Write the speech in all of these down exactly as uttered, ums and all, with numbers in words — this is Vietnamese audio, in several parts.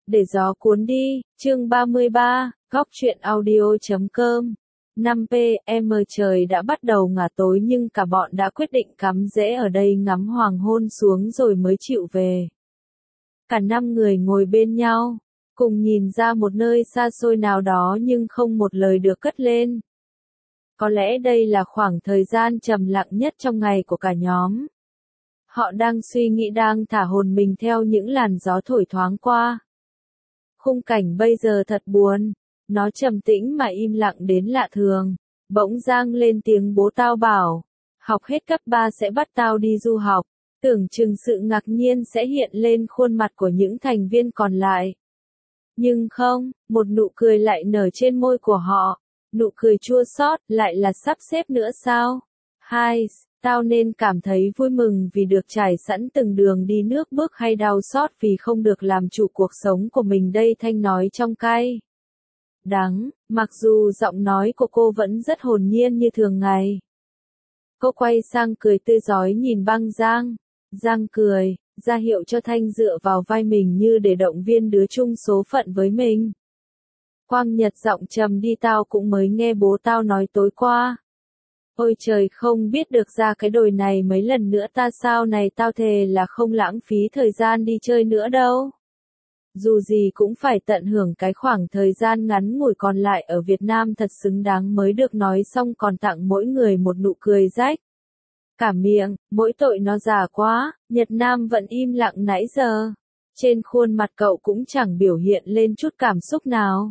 Để gió cuốn đi, chương ba mươi ba, góc truyện audio chấm com. năm pê em trời đã bắt đầu ngả tối nhưng cả bọn đã quyết định cắm rễ ở đây ngắm hoàng hôn xuống rồi mới chịu về. Cả năm người ngồi bên nhau, cùng nhìn ra một nơi xa xôi nào đó nhưng không một lời được cất lên. Có lẽ đây là khoảng thời gian trầm lặng nhất trong ngày của cả nhóm. Họ đang suy nghĩ, đang thả hồn mình theo những làn gió thổi thoáng qua. Khung cảnh bây giờ thật buồn, nó trầm tĩnh mà im lặng đến lạ thường. Bỗng Giang lên tiếng, bố tao bảo, học hết cấp ba sẽ bắt tao đi du học. Tưởng chừng sự ngạc nhiên sẽ hiện lên khuôn mặt của những thành viên còn lại. Nhưng không, một nụ cười lại nở trên môi của họ. Nụ cười chua xót, lại là sắp xếp nữa sao? Hai, tao nên cảm thấy vui mừng vì được trải sẵn từng đường đi nước bước hay đau xót vì không được làm chủ cuộc sống của mình đây, Thanh nói trong cay đắng, mặc dù giọng nói của cô vẫn rất hồn nhiên như thường ngày. Cô quay sang cười tươi rói nhìn Băng Giang. Giang cười, ra hiệu cho Thanh dựa vào vai mình như để động viên đứa chung số phận với mình. Quang Nhật giọng trầm đi, tao cũng mới nghe bố tao nói tối qua. Ôi trời, không biết được ra cái đồi này mấy lần nữa ta sao này, tao thề là không lãng phí thời gian đi chơi nữa đâu. Dù gì cũng phải tận hưởng cái khoảng thời gian ngắn ngủi còn lại ở Việt Nam thật xứng đáng. Mới được nói xong còn tặng mỗi người một nụ cười rách cả miệng, mỗi tội nó già quá. Nhật Nam vẫn im lặng nãy giờ. Trên khuôn mặt cậu cũng chẳng biểu hiện lên chút cảm xúc nào.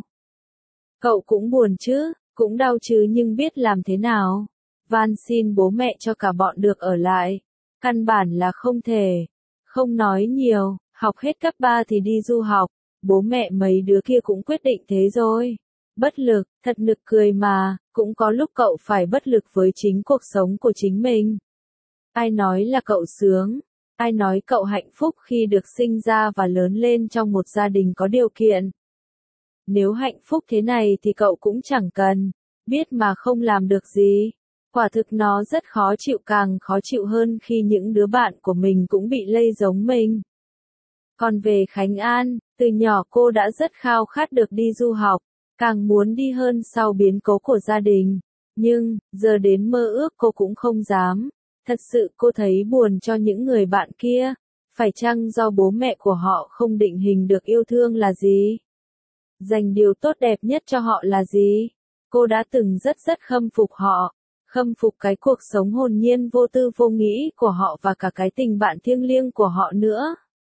Cậu cũng buồn chứ, cũng đau chứ, nhưng biết làm thế nào. Van xin bố mẹ cho cả bọn được ở lại. Căn bản là không thể. Không nói nhiều, học hết cấp ba thì đi du học. Bố mẹ mấy đứa kia cũng quyết định thế rồi. Bất lực, thật nực cười mà, cũng có lúc cậu phải bất lực với chính cuộc sống của chính mình. Ai nói là cậu sướng? Ai nói cậu hạnh phúc khi được sinh ra và lớn lên trong một gia đình có điều kiện? Nếu hạnh phúc thế này thì cậu cũng chẳng cần biết mà không làm được gì. Quả thực nó rất khó chịu, càng khó chịu hơn khi những đứa bạn của mình cũng bị lây giống mình. Còn về Khánh An, từ nhỏ cô đã rất khao khát được đi du học, càng muốn đi hơn sau biến cố của gia đình. Nhưng, giờ đến mơ ước cô cũng không dám. Thật sự cô thấy buồn cho những người bạn kia. Phải chăng do bố mẹ của họ không định hình được yêu thương là gì? Dành điều tốt đẹp nhất cho họ là gì? Cô đã từng rất rất khâm phục họ. Khâm phục cái cuộc sống hồn nhiên vô tư vô nghĩ của họ và cả cái tình bạn thiêng liêng của họ nữa.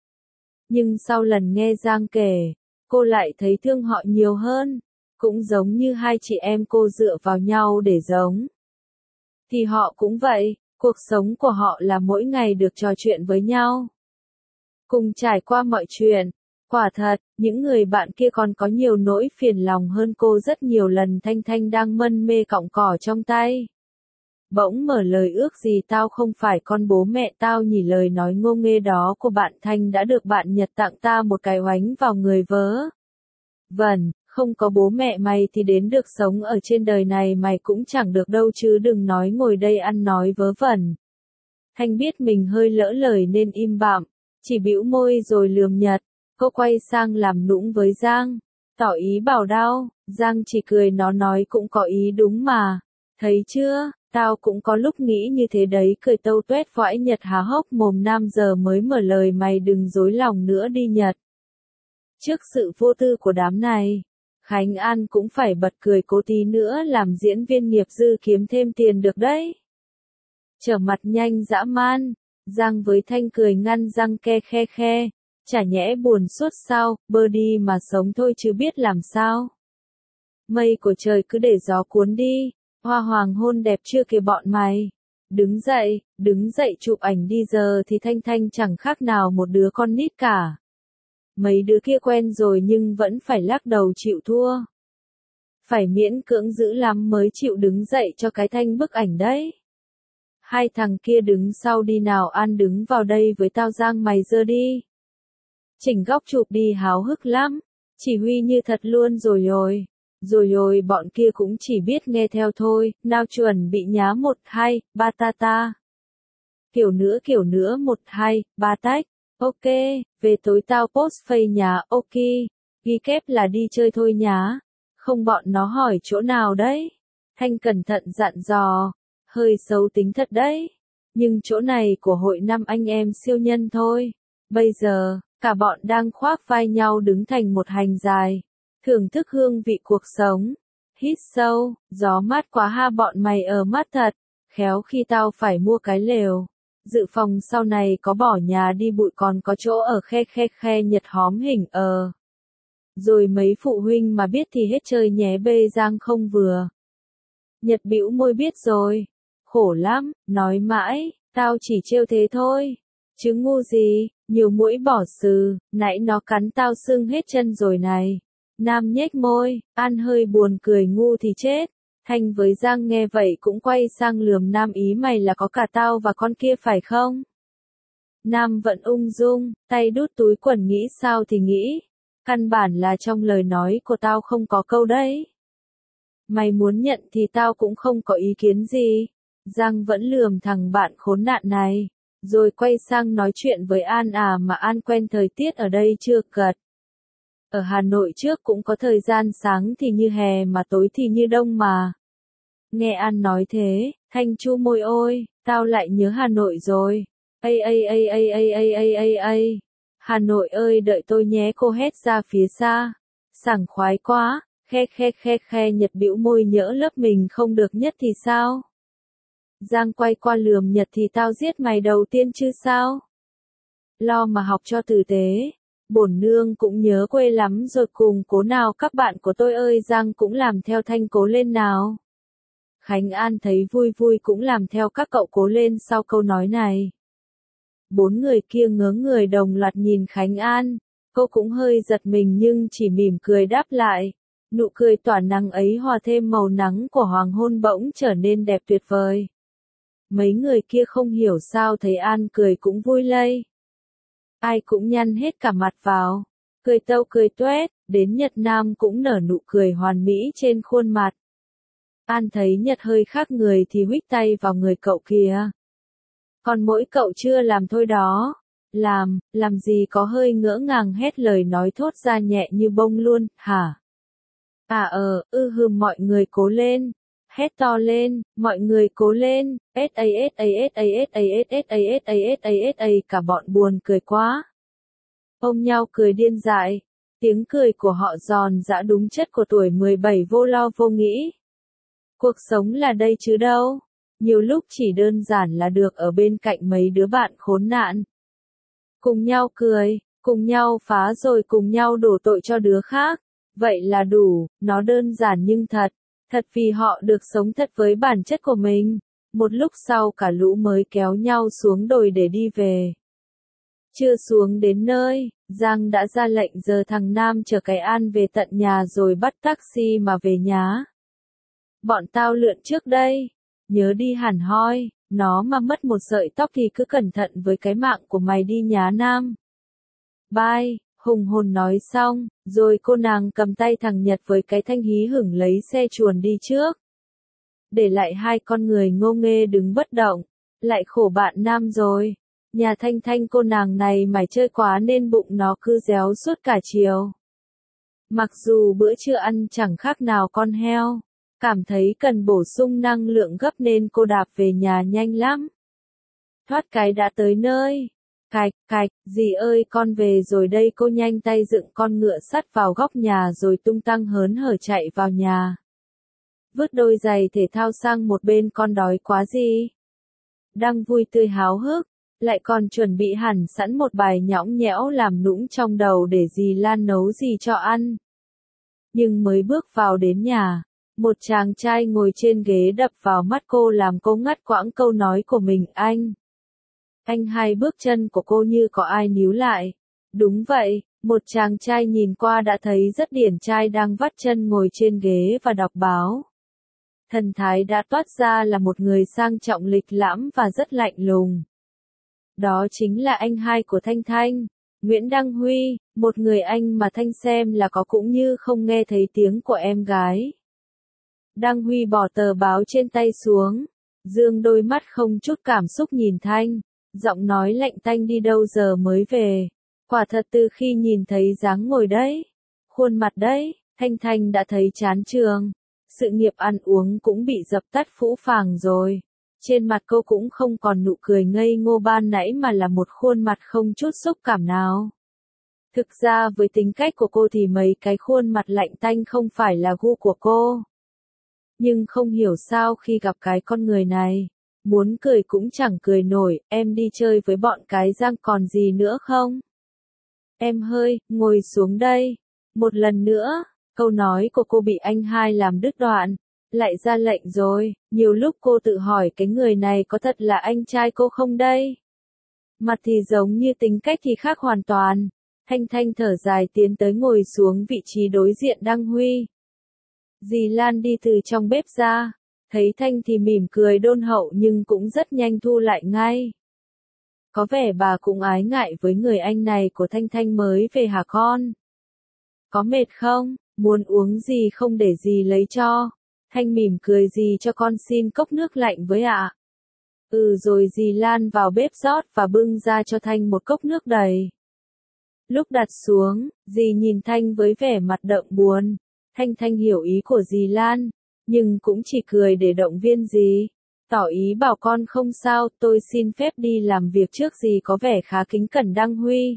Nhưng sau lần nghe Giang kể, cô lại thấy thương họ nhiều hơn. Cũng giống như hai chị em cô dựa vào nhau để giống. Thì họ cũng vậy, cuộc sống của họ là mỗi ngày được trò chuyện với nhau. Cùng trải qua mọi chuyện. Quả thật, những người bạn kia còn có nhiều nỗi phiền lòng hơn cô rất nhiều lần. Thanh Thanh đang mân mê cọng cỏ trong tay. Bỗng mở lời, ước gì tao không phải con bố mẹ tao nhỉ. Lời nói ngô nghê đó của bạn Thanh đã được bạn Nhật tặng ta một cái oánh vào người vớ vẩn. Không có bố mẹ mày thì đến được sống ở trên đời này mày cũng chẳng được đâu chứ đừng nói ngồi đây ăn nói vớ vẩn. Thanh biết mình hơi lỡ lời nên im bạm, chỉ bĩu môi rồi lườm Nhật. Cô quay sang làm nũng với Giang, tỏ ý bảo đau. Giang chỉ cười, nó nói cũng có ý đúng mà. Thấy chưa, tao cũng có lúc nghĩ như thế đấy, cười tâu tuét vãi. Nhật há hốc mồm, nam giờ mới mở lời, mày đừng dối lòng nữa đi Nhật. Trước sự vô tư của đám này, Khánh An cũng phải bật cười, cố tí nữa làm diễn viên nghiệp dư kiếm thêm tiền được đấy. Trở mặt nhanh dã man, Giang với Thanh cười ngăn răng ke khe khe. Chả nhẽ buồn suốt sao, bơ đi mà sống thôi chứ biết làm sao. Mây của trời cứ để gió cuốn đi, hoa hoàng hôn đẹp chưa kìa bọn mày. Đứng dậy, đứng dậy chụp ảnh đi, giờ thì Thanh Thanh chẳng khác nào một đứa con nít cả. Mấy đứa kia quen rồi nhưng vẫn phải lắc đầu chịu thua. Phải miễn cưỡng dữ lắm mới chịu đứng dậy cho cái Thanh bức ảnh đấy. Hai thằng kia đứng sau đi nào, An đứng vào đây với tao, Giang mày giơ đi. Chỉnh góc chụp đi, háo hức lắm. Chỉ huy như thật luôn rồi rồi. Rồi rồi bọn kia cũng chỉ biết nghe theo thôi. Nào chuẩn bị nhá, một, hai, ba ta ta. Kiểu nữa kiểu nữa, một, hai, ba tách. Ok, về tối tao post face nhá, ok. Ghi kép là đi chơi thôi nhá. Không bọn nó hỏi chỗ nào đấy. Thanh cẩn thận dặn dò. Hơi xấu tính thật đấy. Nhưng chỗ này của hội năm anh em siêu nhân thôi. Bây giờ, cả bọn đang khoác vai nhau đứng thành một hành dài. Thưởng thức hương vị cuộc sống. Hít sâu, gió mát quá ha bọn mày ở mát thật. Khéo khi tao phải mua cái lều. Dự phòng sau này có bỏ nhà đi bụi còn có chỗ ở khe khe khe Nhật hóm hình ờ. Rồi mấy phụ huynh mà biết thì hết chơi nhé bê Giang không vừa. Nhật bĩu môi biết rồi. Khổ lắm, nói mãi, tao chỉ trêu thế thôi. Chứ ngu gì, nhiều mũi bỏ sừ, nãy nó cắn tao sưng hết chân rồi này. Nam nhếch môi, An hơi buồn cười ngu thì chết. Thanh với Giang nghe vậy cũng quay sang lườm Nam ý mày là có cả tao và con kia phải không? Nam vẫn ung dung, tay đút túi quần nghĩ sao thì nghĩ. Căn bản là trong lời nói của tao không có câu đấy. Mày muốn nhận thì tao cũng không có ý kiến gì. Giang vẫn lườm thằng bạn khốn nạn này. Rồi quay sang nói chuyện với An à mà An quen thời tiết ở đây chưa cật. Ở Hà Nội trước cũng có thời gian sáng thì như hè mà tối thì như đông mà. Nghe An nói thế, Thanh chu môi ôi, tao lại nhớ Hà Nội rồi. Ây ây ây ây ây ây ây ây ây. Hà Nội ơi đợi tôi nhé cô hét ra phía xa. Sảng khoái quá, khe khe khe khe Nhật bĩu môi nhỡ lớp mình không được nhất thì sao? Giang quay qua lườm Nhật thì tao giết mày đầu tiên chứ sao? Lo mà học cho tử tế. Bổn nương cũng nhớ quê lắm rồi cùng cố nào các bạn của tôi ơi Giang cũng làm theo Thanh cố lên nào. Khánh An thấy vui vui cũng làm theo các cậu cố lên sau câu nói này. Bốn người kia ngớ người đồng loạt nhìn Khánh An, cô cũng hơi giật mình nhưng chỉ mỉm cười đáp lại. Nụ cười tỏa nắng ấy hòa thêm màu nắng của hoàng hôn bỗng trở nên đẹp tuyệt vời. Mấy người kia không hiểu sao thấy An cười cũng vui lây. Ai cũng nhăn hết cả mặt vào, cười tâu cười toét, đến Nhật Nam cũng nở nụ cười hoàn mỹ trên khuôn mặt. An thấy Nhật hơi khác người thì huých tay vào người cậu kìa. Còn mỗi cậu chưa làm thôi đó. Làm, làm gì có hơi ngỡ ngàng hét lời nói thốt ra nhẹ như bông luôn, hả? À ờ, ư hừ mọi người cố lên. Hét to lên, mọi người cố lên, ét a ét a ét a ét a ét ét a ét a ét a ét a cả bọn buồn cười quá. Ôm nhau cười điên dại, tiếng cười của họ giòn giã đúng chất của tuổi mười bảy vô lo vô nghĩ. Cuộc sống là đây chứ đâu, nhiều lúc chỉ đơn giản là được ở bên cạnh mấy đứa bạn khốn nạn. Cùng nhau cười, cùng nhau phá rồi cùng nhau đổ tội cho đứa khác, vậy là đủ, nó đơn giản nhưng thật. Thật vì họ được sống thật với bản chất của mình. Một lúc sau cả lũ mới kéo nhau xuống đồi để đi về. Chưa xuống đến nơi, Giang đã ra lệnh giờ thằng Nam chở cái An về tận nhà rồi bắt taxi mà về nhá. Bọn tao lượn trước đây. Nhớ đi hẳn hoi, nó mà mất một sợi tóc thì cứ cẩn thận với cái mạng của mày đi nhá Nam. Bye. Hùng hồn nói xong, rồi cô nàng cầm tay thằng Nhật với cái Thanh hí hửng lấy xe chuồn đi trước. Để lại hai con người ngô nghê đứng bất động, lại khổ bạn Nam rồi. Nhà Thanh Thanh cô nàng này mải chơi quá nên bụng nó cứ réo suốt cả chiều. Mặc dù bữa trưa ăn chẳng khác nào con heo, cảm thấy cần bổ sung năng lượng gấp nên cô đạp về nhà nhanh lắm. Thoát cái đã tới nơi. Cạch, cạch, dì ơi con về rồi đây cô nhanh tay dựng con ngựa sắt vào góc nhà rồi tung tăng hớn hở chạy vào nhà. Vứt đôi giày thể thao sang một bên con đói quá gì. Đang vui tươi háo hức, lại còn chuẩn bị hẳn sẵn một bài nhõng nhẽo làm nũng trong đầu để dì Lan nấu gì cho ăn. Nhưng mới bước vào đến nhà, một chàng trai ngồi trên ghế đập vào mắt cô làm cô ngắt quãng câu nói của mình anh. Anh hai bước chân của cô như có ai níu lại. Đúng vậy, một chàng trai nhìn qua đã thấy rất điển trai đang vắt chân ngồi trên ghế và đọc báo. Thần thái đã toát ra là một người sang trọng lịch lãm và rất lạnh lùng. Đó chính là anh hai của Thanh Thanh, Nguyễn Đăng Huy, một người anh mà Thanh xem là có cũng như không nghe thấy tiếng của em gái. Đăng Huy bỏ tờ báo trên tay xuống, dương đôi mắt không chút cảm xúc nhìn Thanh. Giọng nói lạnh tanh đi đâu giờ mới về. Quả thật từ khi nhìn thấy dáng ngồi đấy, khuôn mặt đấy, Thanh Thanh đã thấy chán trường. Sự nghiệp ăn uống cũng bị dập tắt phũ phàng rồi. Trên mặt cô cũng không còn nụ cười ngây ngô ban nãy mà là một khuôn mặt không chút xúc cảm nào. Thực ra với tính cách của cô thì mấy cái khuôn mặt lạnh tanh không phải là gu của cô. Nhưng không hiểu sao khi gặp cái con người này, muốn cười cũng chẳng cười nổi. Em đi chơi với bọn cái Giang còn gì nữa không? Em hơi, ngồi xuống đây. Một lần nữa, câu nói của cô bị anh hai làm đứt đoạn. Lại ra lệnh rồi, nhiều lúc cô tự hỏi cái người này có thật là anh trai cô không đây? Mặt thì giống như tính cách thì khác hoàn toàn. Thanh Thanh thở dài tiến tới ngồi xuống vị trí đối diện Đăng Huy. Dì Lan đi từ trong bếp ra, thấy Thanh thì mỉm cười đôn hậu nhưng cũng rất nhanh thu lại ngay. Có vẻ bà cũng ái ngại với người anh này của Thanh Thanh mới về hả con? Có mệt không? Muốn uống gì không để dì lấy cho? Thanh mỉm cười dì cho con xin cốc nước lạnh với ạ. À. Ừ rồi dì Lan vào bếp rót và bưng ra cho Thanh một cốc nước đầy. Lúc đặt xuống, dì nhìn Thanh với vẻ mặt đượm buồn. Thanh Thanh hiểu ý của dì Lan, nhưng cũng chỉ cười để động viên dì. Tỏ ý bảo con không sao, tôi xin phép đi làm việc trước. Dì có vẻ khá kính cẩn Đăng Huy.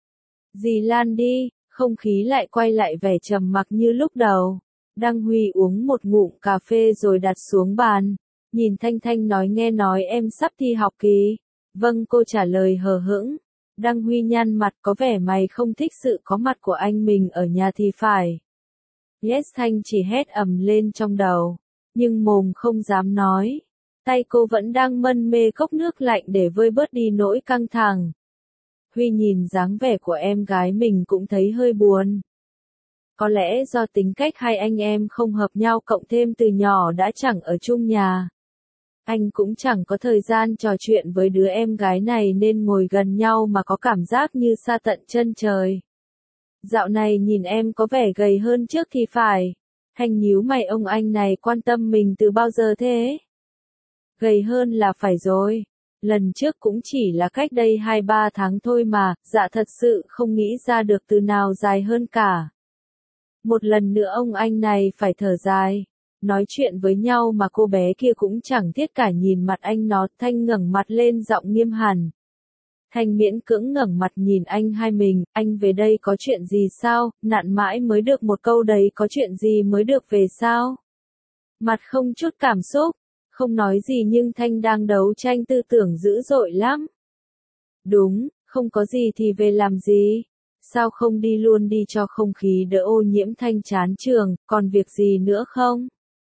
Dì Lan đi, không khí lại quay lại vẻ trầm mặc như lúc đầu. Đăng Huy uống một ngụm cà phê rồi đặt xuống bàn. Nhìn Thanh Thanh nói nghe nói em sắp thi học kỳ. Vâng cô trả lời hờ hững. Đăng Huy nhăn mặt có vẻ mày không thích sự có mặt của anh mình ở nhà thì phải. Yes Thanh chỉ hét ầm lên trong đầu. Nhưng mồm không dám nói. Tay cô vẫn đang mân mê cốc nước lạnh để vơi bớt đi nỗi căng thẳng. Huy nhìn dáng vẻ của em gái mình cũng thấy hơi buồn. Có lẽ do tính cách hai anh em không hợp nhau cộng thêm từ nhỏ đã chẳng ở chung nhà. Anh cũng chẳng có thời gian trò chuyện với đứa em gái này nên ngồi gần nhau mà có cảm giác như xa tận chân trời. Dạo này nhìn em có vẻ gầy hơn trước thì phải. Thanh nhíu mày ông anh này quan tâm mình từ bao giờ thế? Gầy hơn là phải rồi. Lần trước cũng chỉ là cách đây hai ba tháng thôi mà, dạ thật sự không nghĩ ra được từ nào dài hơn cả. Một lần nữa ông anh này phải thở dài. Nói chuyện với nhau mà cô bé kia cũng chẳng thiết cả nhìn mặt anh nó. Thanh ngẩng mặt lên giọng nghiêm hẳn. Thanh miễn cưỡng ngẩng mặt nhìn anh hai mình. Anh về đây có chuyện gì sao? Nặn mãi mới được một câu đấy, có chuyện gì mới được về sao? Mặt không chút cảm xúc. Không nói gì nhưng Thanh đang đấu tranh tư tưởng dữ dội lắm. Đúng, không có gì thì về làm gì? Sao không đi luôn đi cho không khí đỡ ô nhiễm? Thanh chán trường, còn việc gì nữa không?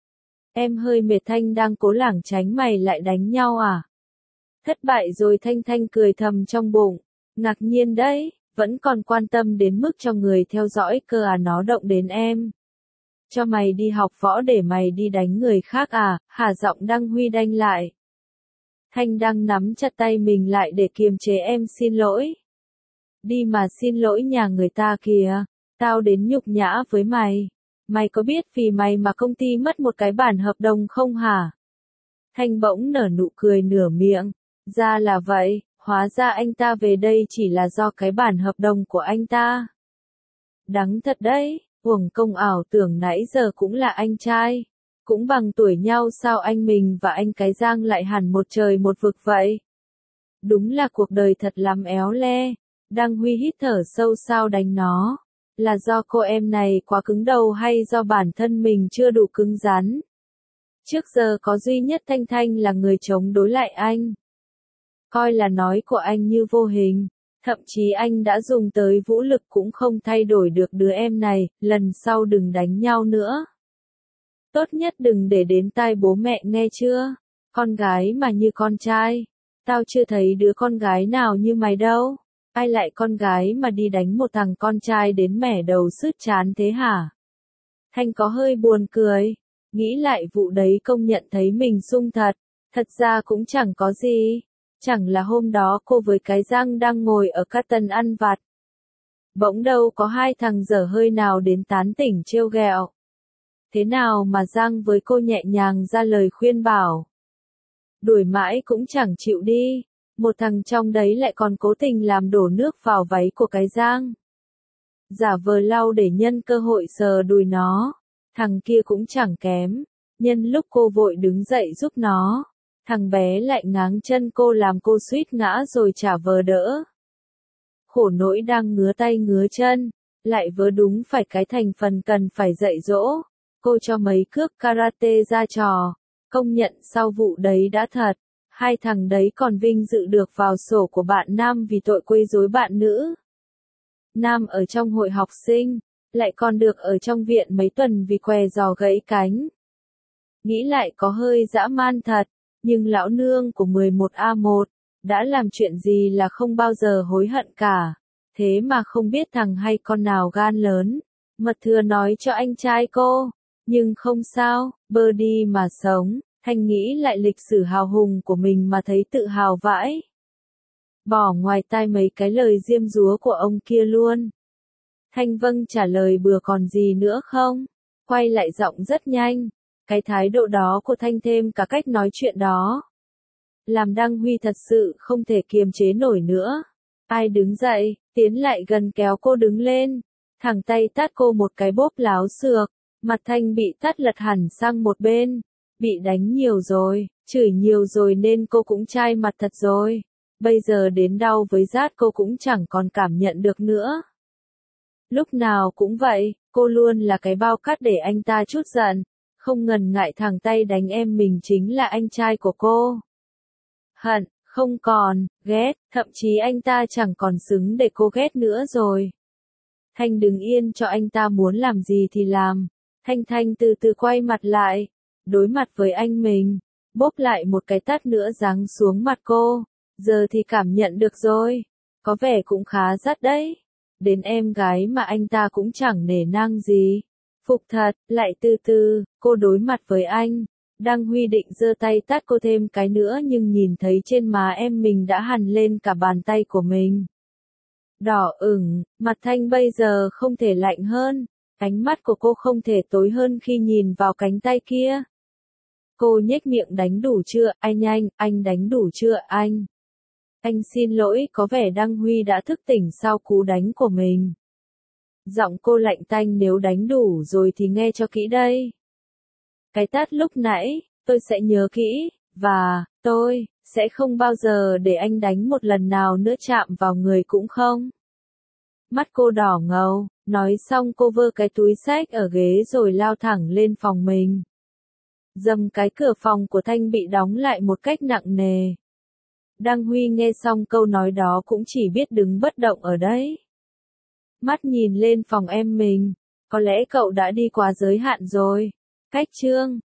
Em hơi mệt. Thanh đang cố lảng tránh mày lại đánh nhau à? Thất bại rồi. Thanh Thanh cười thầm trong bụng. Ngạc nhiên đấy, vẫn còn quan tâm đến mức cho người theo dõi cơ à, nó động đến em. Cho mày đi học võ để mày đi đánh người khác à? Hả? Giọng Đăng Huy đanh lại. Thanh đang nắm chặt tay mình lại để kiềm chế. Em xin lỗi. Đi mà xin lỗi nhà người ta kìa. Tao đến nhục nhã với mày. Mày có biết vì mày mà công ty mất một cái bản hợp đồng không hả? Thanh bỗng nở nụ cười nửa miệng. Ra là vậy, hóa ra anh ta về đây chỉ là do cái bản hợp đồng của anh ta. Đắng thật đấy, uổng công ảo tưởng nãy giờ cũng là anh trai. Cũng bằng tuổi nhau sao anh mình và anh cái Giang lại hẳn một trời một vực vậy? Đúng là cuộc đời thật lắm éo le. Đăng Huy hít thở sâu. Sao đánh nó? Là do cô em này quá cứng đầu hay do bản thân mình chưa đủ cứng rắn? Trước giờ có duy nhất Thanh Thanh là người chống đối lại anh. Coi là nói của anh như vô hình. Thậm chí anh đã dùng tới vũ lực cũng không thay đổi được đứa em này. Lần sau đừng đánh nhau nữa. Tốt nhất đừng để đến tai bố mẹ nghe chưa? Con gái mà như con trai. Tao chưa thấy đứa con gái nào như mày đâu. Ai lại con gái mà đi đánh một thằng con trai đến mẻ đầu sứt chán thế hả? Thanh có hơi buồn cười. Nghĩ lại vụ đấy công nhận thấy mình sung thật. Thật ra cũng chẳng có gì. Chẳng là hôm đó cô với cái Giang đang ngồi ở các tân ăn vặt. Bỗng đâu có hai thằng dở hơi nào đến tán tỉnh trêu ghẹo. Thế nào mà Giang với cô nhẹ nhàng ra lời khuyên bảo. Đuổi mãi cũng chẳng chịu đi. Một thằng trong đấy lại còn cố tình làm đổ nước vào váy của cái Giang. Giả vờ lau để nhân cơ hội sờ đùi nó. Thằng kia cũng chẳng kém. Nhân lúc cô vội đứng dậy giúp nó, thằng bé lại ngáng chân cô làm cô suýt ngã rồi chả vờ đỡ. Khổ nỗi đang ngứa tay ngứa chân, lại vớ đúng phải cái thành phần cần phải dạy dỗ. Cô cho mấy cước karate ra trò, công nhận sau vụ đấy đã thật. Hai thằng đấy còn vinh dự được vào sổ của bạn nam vì tội quấy rối bạn nữ. Nam ở trong hội học sinh, lại còn được ở trong viện mấy tuần vì què giò gãy cánh. Nghĩ lại có hơi dã man thật, nhưng lão nương của mười một A một, đã làm chuyện gì là không bao giờ hối hận cả. Thế mà không biết thằng hay con nào gan lớn, mật thừa nói cho anh trai cô. Nhưng không sao, bơ đi mà sống. Thanh nghĩ lại lịch sử hào hùng của mình mà thấy tự hào vãi. Bỏ ngoài tai mấy cái lời diêm dúa của ông kia luôn. Thanh vâng trả lời bừa còn gì nữa không? Quay lại giọng rất nhanh. Cái thái độ đó của Thanh thêm cả cách nói chuyện đó. Làm Đăng Huy thật sự không thể kiềm chế nổi nữa. Ai đứng dậy, tiến lại gần kéo cô đứng lên. Thẳng tay tát cô một cái bốp láo xược. Mặt Thanh bị tát lật hẳn sang một bên. Bị đánh nhiều rồi, chửi nhiều rồi nên cô cũng chai mặt thật rồi. Bây giờ đến đau với rát cô cũng chẳng còn cảm nhận được nữa. Lúc nào cũng vậy, cô luôn là cái bao cát để anh ta trút giận. Không ngần ngại thẳng tay đánh em mình chính là anh trai của cô. Hận, không còn, ghét, thậm chí anh ta chẳng còn xứng để cô ghét nữa rồi. Thanh đứng yên cho anh ta muốn làm gì thì làm. Thanh Thanh từ từ quay mặt lại. Đối mặt với anh mình, bóp lại một cái tát nữa giáng xuống mặt cô, giờ thì cảm nhận được rồi, có vẻ cũng khá rát đấy, đến em gái mà anh ta cũng chẳng nể nang gì, phục thật, lại từ từ, cô đối mặt với anh, Đăng Huy định giơ tay tát cô thêm cái nữa nhưng nhìn thấy trên má em mình đã hằn lên cả bàn tay của mình. Đỏ ửng, mặt Thanh bây giờ không thể lạnh hơn, ánh mắt của cô không thể tối hơn khi nhìn vào cánh tay kia. Cô nhếch miệng đánh đủ chưa, anh anh, anh đánh đủ chưa, anh. Anh xin lỗi, có vẻ Đăng Huy đã thức tỉnh sau cú đánh của mình. Giọng cô lạnh tanh, nếu đánh đủ rồi thì nghe cho kỹ đây. Cái tát lúc nãy, tôi sẽ nhớ kỹ, và, tôi, sẽ không bao giờ để anh đánh một lần nào nữa chạm vào người cũng không. Mắt cô đỏ ngầu, nói xong cô vơ cái túi xách ở ghế rồi lao thẳng lên phòng mình. Dầm cái cửa phòng của Thanh bị đóng lại một cách nặng nề. Đăng Huy nghe xong câu nói đó cũng chỉ biết đứng bất động ở đấy. Mắt nhìn lên phòng em mình, có lẽ cậu đã đi quá giới hạn rồi. Cách chương